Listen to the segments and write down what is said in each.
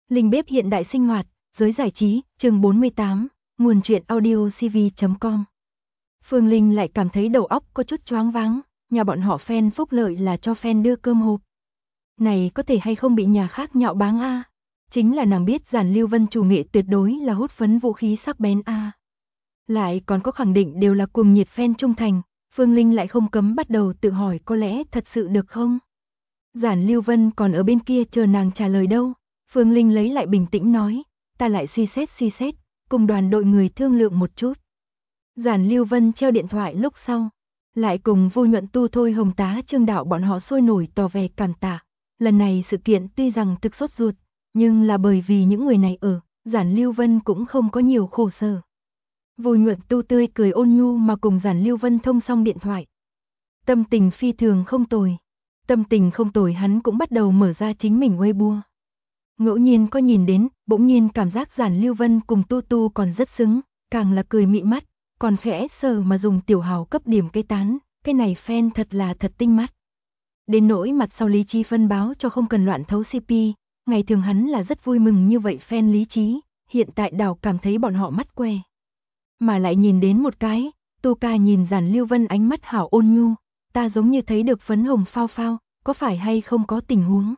Linh bếp hiện đại sinh hoạt, giới giải trí, chương 48, nguồn truyện audio cv.com. Phương Linh lại cảm thấy đầu óc có chút choáng váng, nhà bọn họ fan phúc lợi là cho fan đưa cơm hộp. Này có thể hay không bị nhà khác nhạo báng a? Chính là nàng biết Giản Lưu Vân chủ nghệ tuyệt đối là hút phấn vũ khí sắc bén a. Lại còn có khẳng định đều là cuồng nhiệt fan trung thành, Phương Linh lại không cấm bắt đầu tự hỏi có lẽ thật sự được không? Giản Lưu Vân còn ở bên kia chờ nàng trả lời đâu. Phương Linh lấy lại bình tĩnh nói, ta lại suy xét, cùng đoàn đội người thương lượng một chút. Giản Lưu Vân treo điện thoại lúc sau, lại cùng Vô Nhuận Tu Thôi Hồng Tá Trương Đạo bọn họ sôi nổi tỏ vẻ cảm tạ. Lần này sự kiện tuy rằng thực sốt ruột, nhưng là bởi vì những người này ở, Giản Lưu Vân cũng không có nhiều khổ sở. Vô Nhuận Tu tươi cười ôn nhu mà cùng Giản Lưu Vân thông xong điện thoại. Tâm tình phi thường không tồi. Tâm tình không tồi hắn cũng bắt đầu mở ra chính mình Weibo. Ngẫu nhiên có nhìn đến, bỗng nhiên cảm giác Giản Lưu Vân cùng Tu Tu còn rất xứng, càng là cười mị mắt, còn khẽ sờ mà dùng tiểu hào cấp điểm cây tán, cái này fan thật là thật tinh mắt. Đến nỗi mặt sau Lý Trí phân báo cho không cần loạn thấu CP, ngày thường hắn là rất vui mừng như vậy fan Lý Trí, hiện tại đảo cảm thấy bọn họ mắt que. Mà lại nhìn đến một cái, Tu ca nhìn Giản Lưu Vân ánh mắt hảo ôn nhu, ta giống như thấy được phấn hồng phao phao, có phải hay không có tình huống.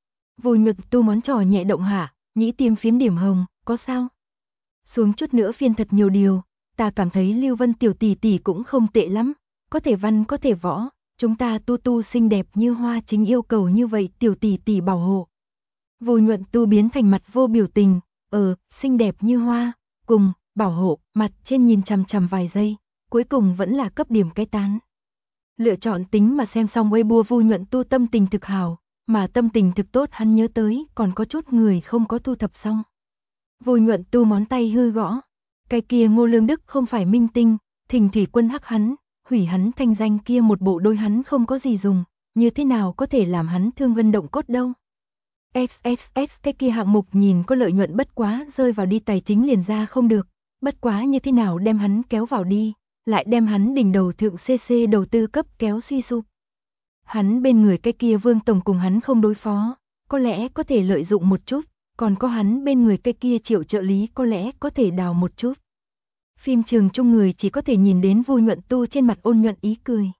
Vô Nhuận Tu món trò nhẹ động hả, nhĩ tiêm phiếm điểm hồng, có sao? Xuống chút nữa phiên thật nhiều điều, ta cảm thấy Lưu Vân tiểu tỷ tỷ cũng không tệ lắm, có thể văn có thể võ, chúng ta Tu Tu xinh đẹp như hoa chính yêu cầu như vậy tiểu tỷ tỷ bảo hộ. Vô Nhuận Tu biến thành mặt vô biểu tình, xinh đẹp như hoa, cùng, bảo hộ, mặt trên nhìn chằm chằm vài giây, cuối cùng vẫn là cấp điểm cái tán. Lựa chọn tính mà xem xong Weibo Vô Nhuận Tu tâm tình thực hào, mà tâm tình thực tốt hắn nhớ tới còn có chút người không có thu thập xong. Vô Nhuận Tu món tay hư gõ, cái kia Ngô Lương Đức không phải minh tinh, Thình Thủy Quân hắc hắn, hủy hắn thanh danh kia một bộ đôi hắn không có gì dùng, như thế nào có thể làm hắn thương gân động cốt đâu. XXX cái kia hạng mục nhìn có lợi nhuận bất quá rơi vào đi tài chính liền ra không được, bất quá như thế nào đem hắn kéo vào đi, lại đem hắn đỉnh đầu thượng CC đầu tư cấp kéo suy sụp. Hắn bên người cái kia Vương Tổng cùng hắn không đối phó, có lẽ có thể lợi dụng một chút, còn có hắn bên người cái kia Triệu trợ lý có lẽ có thể đào một chút. Phim trường chung người chỉ có thể nhìn đến Vô Nhuận Tu trên mặt ôn nhuận ý cười.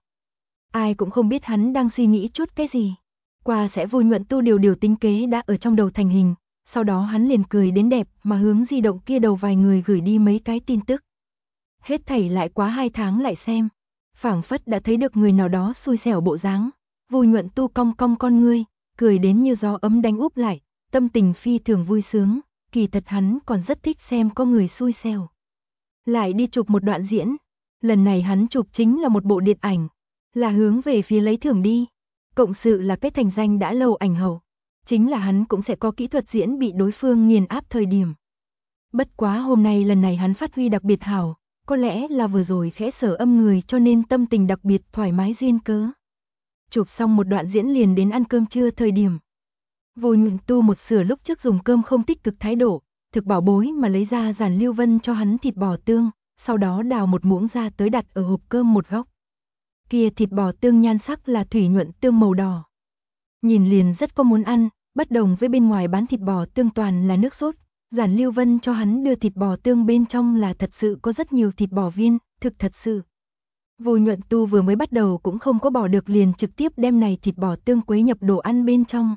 Ai cũng không biết hắn đang suy nghĩ chút cái gì. Qua sẽ Vô Nhuận Tu điều tính kế đã ở trong đầu thành hình, sau đó hắn liền cười đến đẹp mà hướng di động kia đầu vài người gửi đi mấy cái tin tức. Hết thảy lại quá 2 tháng lại xem, phảng phất đã thấy được người nào đó xui xẻo bộ dáng. Vô Nhuận Tu cong cong con ngươi, cười đến như gió ấm đánh úp lại, tâm tình phi thường vui sướng, kỳ thật hắn còn rất thích xem có người xui xẻo. Lại đi chụp một đoạn diễn, lần này hắn chụp chính là một bộ điện ảnh, là hướng về phía lấy thưởng đi. Cộng sự là cái thành danh đã lâu ảnh hậu, chính là hắn cũng sẽ có kỹ thuật diễn bị đối phương nghiền áp thời điểm. Bất quá hôm nay lần này hắn phát huy đặc biệt hảo, có lẽ là vừa rồi khẽ sở âm người cho nên tâm tình đặc biệt thoải mái duyên cớ. Chụp xong một đoạn diễn liền đến ăn cơm trưa thời điểm. Vô Nhuận Tu một sửa lúc trước dùng cơm không tích cực thái độ, thực bảo bối mà lấy ra Giản Lưu Vân cho hắn thịt bò tương, sau đó đào một muỗng ra tới đặt ở hộp cơm một góc. Kia thịt bò tương nhan sắc là thủy nhuận tương màu đỏ. Nhìn liền rất có muốn ăn, bất đồng với bên ngoài bán thịt bò tương toàn là nước sốt, Giản Lưu Vân cho hắn đưa thịt bò tương bên trong là thật sự có rất nhiều thịt bò viên, thực thật sự. Vô Nhuận Tu vừa mới bắt đầu cũng không có bỏ được liền trực tiếp đem này thịt bò tương quấy nhập đồ ăn bên trong.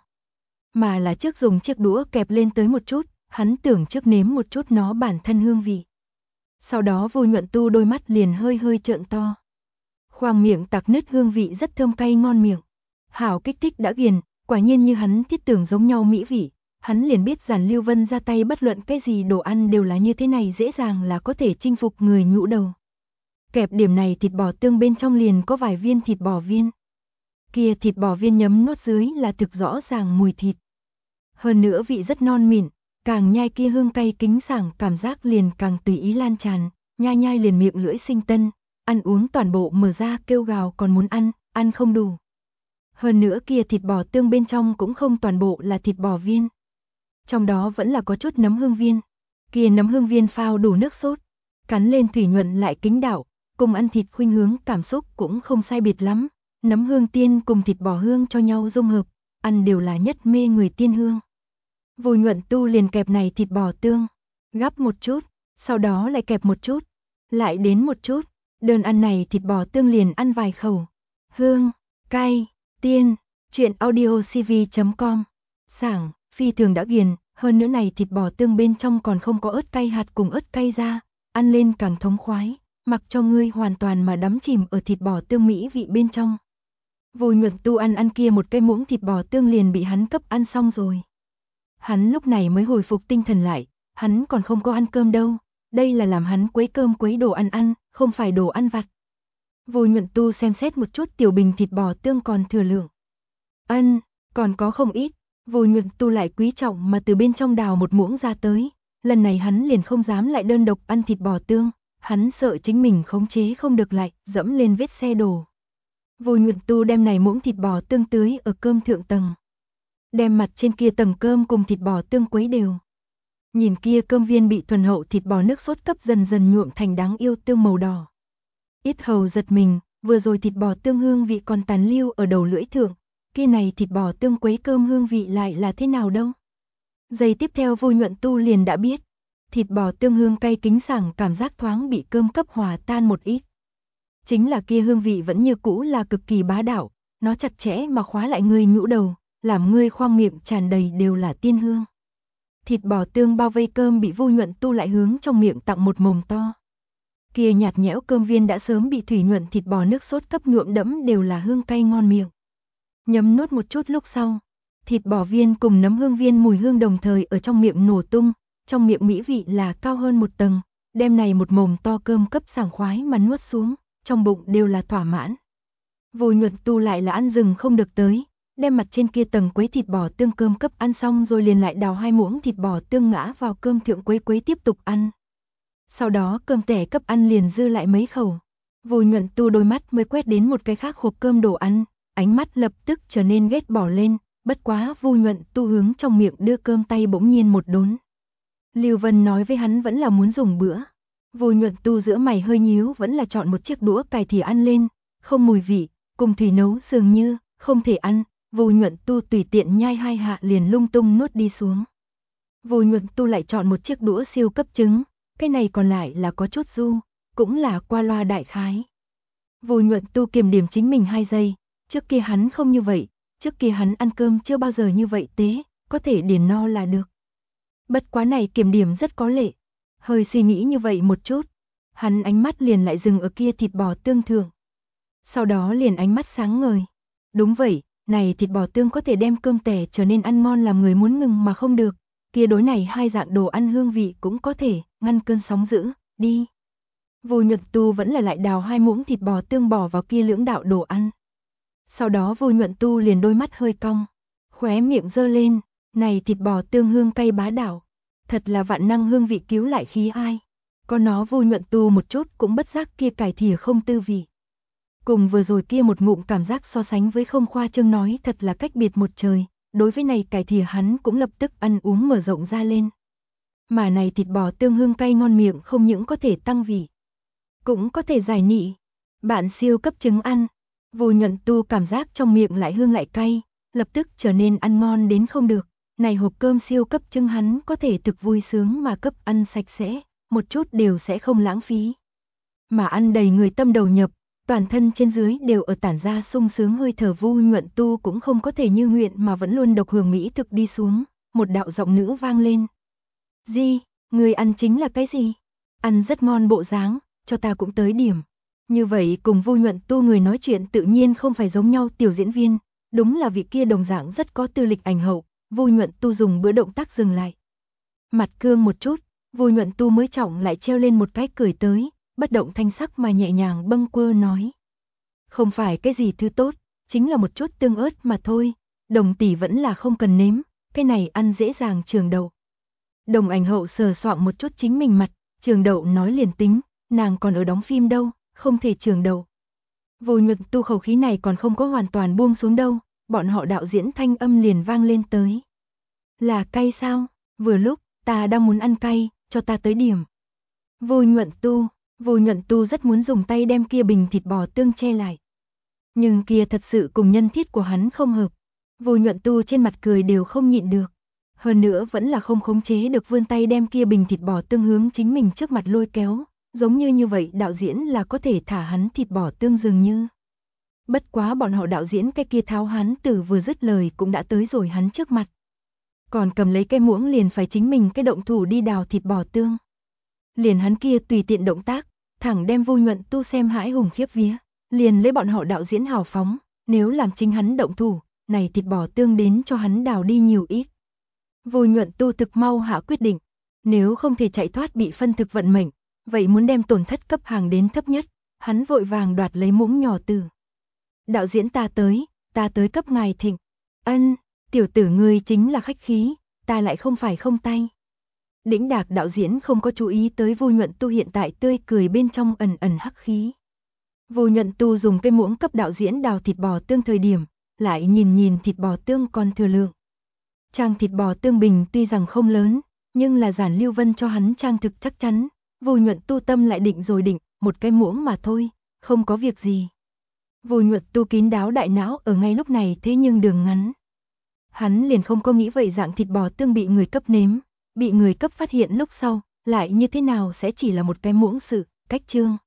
Mà là trước dùng chiếc đũa kẹp lên tới một chút, hắn tưởng trước nếm một chút nó bản thân hương vị. Sau đó Vô Nhuận Tu đôi mắt liền hơi hơi trợn to. Khoang miệng tạc nứt hương vị rất thơm cay ngon miệng. Hảo kích thích đã ghiền, quả nhiên như hắn thiết tưởng giống nhau mỹ vị. Hắn liền biết Giản Lưu Vân ra tay bất luận cái gì đồ ăn đều là như thế này dễ dàng là có thể chinh phục người nhũ đầu. Kẹp điểm này thịt bò tương bên trong liền có vài viên thịt bò viên. Kia thịt bò viên nhấm nuốt dưới là thực rõ ràng mùi thịt. Hơn nữa vị rất non mịn, càng nhai kia hương cay kính sảng cảm giác liền càng tùy ý lan tràn, nhai nhai liền miệng lưỡi sinh tân, ăn uống toàn bộ mở ra kêu gào còn muốn ăn không đủ. Hơn nữa kia thịt bò tương bên trong cũng không toàn bộ là thịt bò viên. Trong đó vẫn là có chút nấm hương viên. Kia nấm hương viên phao đủ nước sốt, cắn lên thủy nhuận lại kính đảo, cùng ăn thịt khuynh hướng cảm xúc cũng không sai biệt lắm. Nấm hương tiên cùng thịt bò hương cho nhau dung hợp, ăn đều là nhất mê người tiên hương. Vùi Nhuận Tu liền kẹp này thịt bò tương, gắp một chút, sau đó lại kẹp một chút, lại đến một chút, đơn ăn này thịt bò tương liền ăn vài khẩu. Hương, cay, tiên, truyện audio cv.com. Sảng, phi thường đã ghiền, hơn nữa này thịt bò tương bên trong còn không có ớt cay hạt cùng ớt cay ra, ăn lên càng thống khoái, mặc cho ngươi hoàn toàn mà đắm chìm ở thịt bò tương mỹ vị bên trong. Vùi Nhuận Tu ăn kia một cái muỗng thịt bò tương liền bị hắn cấp ăn xong rồi. Hắn lúc này mới hồi phục tinh thần lại, hắn còn không có ăn cơm đâu, đây là làm hắn quấy cơm quấy đồ ăn, không phải đồ ăn vặt. Vùi Nhuận Tu xem xét một chút tiểu bình thịt bò tương còn thừa lượng. Còn có không ít, Vùi Nhuận Tu lại quý trọng mà từ bên trong đào một muỗng ra tới, lần này hắn liền không dám lại đơn độc ăn thịt bò tương, hắn sợ chính mình khống chế không được lại, dẫm lên vết xe đổ. Vùi Nhuận Tu đem này muỗng thịt bò tương tưới ở cơm thượng tầng, đem mặt trên kia tầng cơm cùng thịt bò tương quấy đều. Nhìn kia cơm viên bị thuần hậu thịt bò nước sốt cấp dần dần nhuộm thành đáng yêu tương màu đỏ. Yết hầu giật mình, vừa rồi thịt bò tương hương vị còn tàn lưu ở đầu lưỡi thượng, kia này thịt bò tương quấy cơm hương vị lại là thế nào đâu. Giây tiếp theo Vùi Nhuận Tu liền đã biết, thịt bò tương hương cay kính sảng cảm giác thoáng bị cơm cấp hòa tan một ít. Chính là kia hương vị vẫn như cũ là cực kỳ bá đạo, nó chặt chẽ mà khóa lại ngươi nhũ đầu, làm ngươi khoang miệng tràn đầy đều là tiên hương. Thịt bò tương bao vây cơm bị Vùi Nhuận Tu lại hướng trong miệng tặng một mồm to. Kia nhạt nhẽo cơm viên đã sớm bị thủy nhuận thịt bò nước sốt cấp nhuộm đẫm đều là hương cay ngon miệng. Nhấm nuốt một chút lúc sau, thịt bò viên cùng nấm hương viên mùi hương đồng thời ở trong miệng nổ tung, trong miệng mỹ vị là cao hơn một tầng, đem này một mồm to cơm cấp sảng khoái mà nuốt xuống, trong bụng đều là thỏa mãn. Vùi Nhuận Tu lại là ăn dừng không được tới, đem mặt trên kia tầng quấy thịt bò tương cơm cấp ăn xong rồi liền lại đào 2 muỗng thịt bò tương ngã vào cơm thượng quấy tiếp tục ăn. Sau đó cơm tẻ cấp ăn liền dư lại mấy khẩu. Vùi Nhuận Tu đôi mắt mới quét đến một cái khác hộp cơm đồ ăn, ánh mắt lập tức trở nên ghét bỏ lên, bất quá Vùi Nhuận Tu hướng trong miệng đưa cơm tay bỗng nhiên một đốn. Lưu Vân nói với hắn vẫn là muốn dùng bữa. Vùi Nhuận Tu giữa mày hơi nhíu vẫn là chọn một chiếc đũa cài thìa ăn lên, không mùi vị, cùng thủy nấu dường như, không thể ăn. Vùi Nhuận Tu tùy tiện nhai 2 hạ liền lung tung nuốt đi xuống. Vùi Nhuận Tu lại chọn một chiếc đũa siêu cấp trứng, cái này còn lại là có chút du, cũng là qua loa đại khái. Vùi Nhuận Tu kiềm điểm chính mình 2 giây, trước kia hắn không như vậy, trước kia hắn ăn cơm chưa bao giờ như vậy tế, có thể điền no là được. Bất quá này kiềm điểm rất có lệ, hơi suy nghĩ như vậy một chút, hắn ánh mắt liền lại dừng ở kia thịt bò tương thượng. Sau đó liền ánh mắt sáng ngời. Đúng vậy, này thịt bò tương có thể đem cơm tẻ trở nên ăn ngon làm người muốn ngừng mà không được, kia đối này 2 dạng đồ ăn hương vị cũng có thể ngăn cơn sóng dữ, đi. Vùi Nhuận Tu vẫn là lại đào 2 muỗng thịt bò tương bỏ vào kia lưỡng đạo đồ ăn. Sau đó Vùi Nhuận Tu liền đôi mắt hơi cong, khóe miệng giơ lên, này thịt bò tương hương cay bá đạo, thật là vạn năng hương vị cứu lại khí ai. Có nó Vùi Nhuận Tu một chút cũng bất giác kia cải thìa không tư vị. Cùng vừa rồi kia một ngụm cảm giác so sánh với không khoa trương nói thật là cách biệt một trời, đối với này cải thìa hắn cũng lập tức ăn uống mở rộng ra lên. Mà này thịt bò tương hương cay ngon miệng không những có thể tăng vị, cũng có thể giải nị. Bạn siêu cấp trứng ăn, Vùi Nhuận Tu cảm giác trong miệng lại hương lại cay, lập tức trở nên ăn ngon đến không được. Này hộp cơm siêu cấp trứng hắn có thể thực vui sướng mà cấp ăn sạch sẽ, một chút đều sẽ không lãng phí. Mà ăn đầy người tâm đầu nhập, toàn thân trên dưới đều ở tản ra sung sướng hơi thở. Vùi Nhuận Tu cũng không có thể như nguyện mà vẫn luôn độc hưởng mỹ thực đi xuống, một đạo giọng nữ vang lên. Gì, người ăn chính là cái gì? Ăn rất ngon bộ dáng, cho ta cũng tới điểm. Như vậy cùng Vùi Nhuận Tu người nói chuyện tự nhiên không phải giống nhau tiểu diễn viên, đúng là vị kia đồng dạng rất có tư lịch ảnh hậu. Vùi Nhuận Tu dùng bữa động tác dừng lại. Mặt cương một chút, Vùi Nhuận Tu mới trọng lại treo lên một cái cười tới, bất động thanh sắc mà nhẹ nhàng bâng quơ nói. Không phải cái gì thứ tốt, chính là một chút tương ớt mà thôi, Đồng tỷ vẫn là không cần nếm, cái này ăn dễ dàng Trường Đậu. Đồng ảnh hậu sờ soạng một chút chính mình mặt, Trường Đậu nói liền tính, nàng còn ở đóng phim đâu, không thể Trường Đậu. Vùi Nhuận Tu khẩu khí này còn không có hoàn toàn buông xuống đâu, bọn họ đạo diễn thanh âm liền vang lên tới. Là cay sao? Vừa lúc, ta đang muốn ăn cay, cho ta tới điểm. Vùi Nhuận Tu rất muốn dùng tay đem kia bình thịt bò tương che lại. Nhưng kia thật sự cùng nhân thiết của hắn không hợp. Vùi Nhuận Tu trên mặt cười đều không nhịn được. Hơn nữa vẫn là không khống chế được vươn tay đem kia bình thịt bò tương hướng chính mình trước mặt lôi kéo, giống như vậy đạo diễn là có thể thả hắn thịt bò tương dường như. Bất quá bọn họ đạo diễn cái kia tháo hắn tử vừa dứt lời cũng đã tới rồi hắn trước mặt. Còn cầm lấy cái muỗng liền phải chính mình cái động thủ đi đào thịt bò tương. Liền hắn kia tùy tiện động tác, thẳng đem Vô Nhuận Tu xem hãi hùng khiếp vía, liền lấy bọn họ đạo diễn hào phóng, nếu làm chính hắn động thủ, này thịt bò tương đến cho hắn đào đi nhiều ít. Vô Nhuận Tu thực mau hạ quyết định, nếu không thể chạy thoát bị phân thực vận mệnh, vậy muốn đem tổn thất cấp hàng đến thấp nhất, hắn vội vàng đoạt lấy muỗng nhỏ từ. Đạo diễn ta tới cấp ngài thịnh. Ân, tiểu tử ngươi chính là khách khí, ta lại không phải không tay. Đĩnh Đạc đạo diễn không có chú ý tới Vô Nhuận Tu hiện tại tươi cười bên trong ẩn ẩn hắc khí. Vô Nhuận Tu dùng cây muỗng cấp đạo diễn đào thịt bò tương thời điểm, lại nhìn thịt bò tương còn thừa lượng. Trang thịt bò tương bình tuy rằng không lớn, nhưng là Giản Lưu Vân cho hắn trang thực chắc chắn, Vô Nhuận Tu tâm lại định rồi định, một cái muỗng mà thôi, không có việc gì. Vô Nhuận Tu kín đáo đại não ở ngay lúc này thế nhưng đường ngắn. Hắn liền không có nghĩ vậy dạng thịt bò tương bị người cấp nếm, bị người cấp phát hiện lúc sau, lại như thế nào sẽ chỉ là một cái muỗng sự, cách chương.